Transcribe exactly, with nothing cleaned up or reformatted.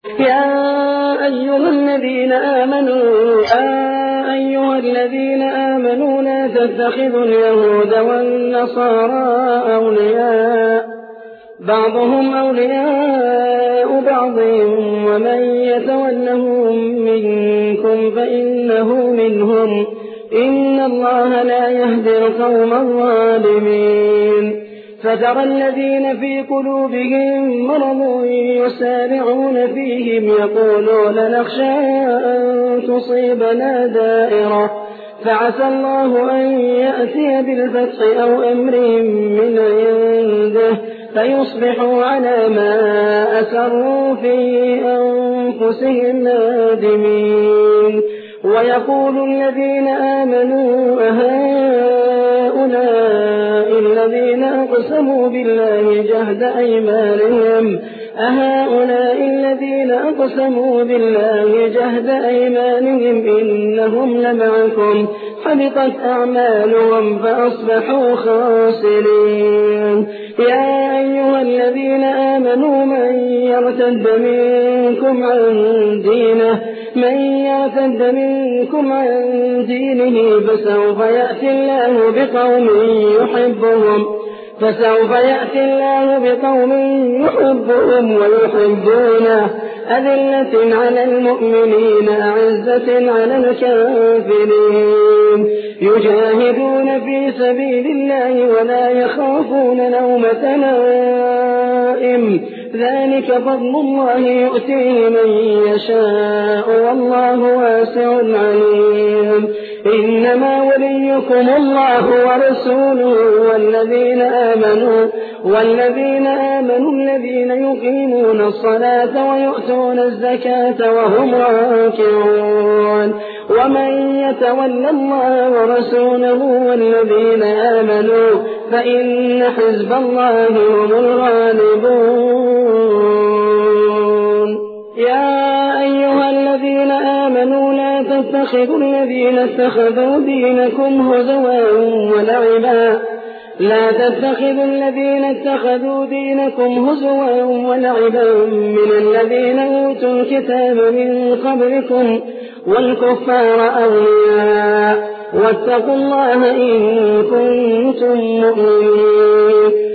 يا أيها الذين آمنوا آه أيها الذين آمنوا لا تتخذوا اليهود والنصارى أولياء بعضهم أولياء بعض ومن يتولهم منكم فإنه منهم إن الله لا يهدي القوم الظالمين فترى الذين في قلوبهم مرض يسارعون فيهم يقولون نخشى أن تصيبنا دائرة فعسى الله أن يأتي بالفتح أو أمر من عنده فيصبحوا على ما أسروا في أنفسهم نادمين ويقول الذين آمنوا أهؤلاء الذين أقسموا بالله جهد أيمانهم أهؤلاء الذين أقسموا بالله جهد أيمانهم إنهم لمعكم حبطت أعمالهم فأصبحوا خاسرين يا أيها الذين آمنوا من يرتد منكم عن دينه من يرتد منكم عن دينه فسوف يأتي الله بقوم يحبهم فسوف يأتي الله بقوم يحبهم ويحبونه أذلة على المؤمنين أعزة على الكافرين يجاهدون في سبيل الله ولا يخافون لومة لائم ذلك فضل الله يؤتيه من يشاء والله واسع عليم إنما وليكم الله ورسوله والذين آمنوا والذين آمنوا الذين يقيمون الصلاة ويؤتون الزكاة وهم راكعون ومن يتولى الله ورسوله والذين آمنوا فإن حزب الله هم الغالبون يا أيها الذين آمنوا لا تتخذوا الذين اتخذوا دينكم هزوا ولعبا لا تتخذوا الذين اتخذوا دينكم هزوا ولعبا من الذين أوتوا الكتاب من قبلكم والكفار أولياء واتقوا الله إن كنتم مؤمنين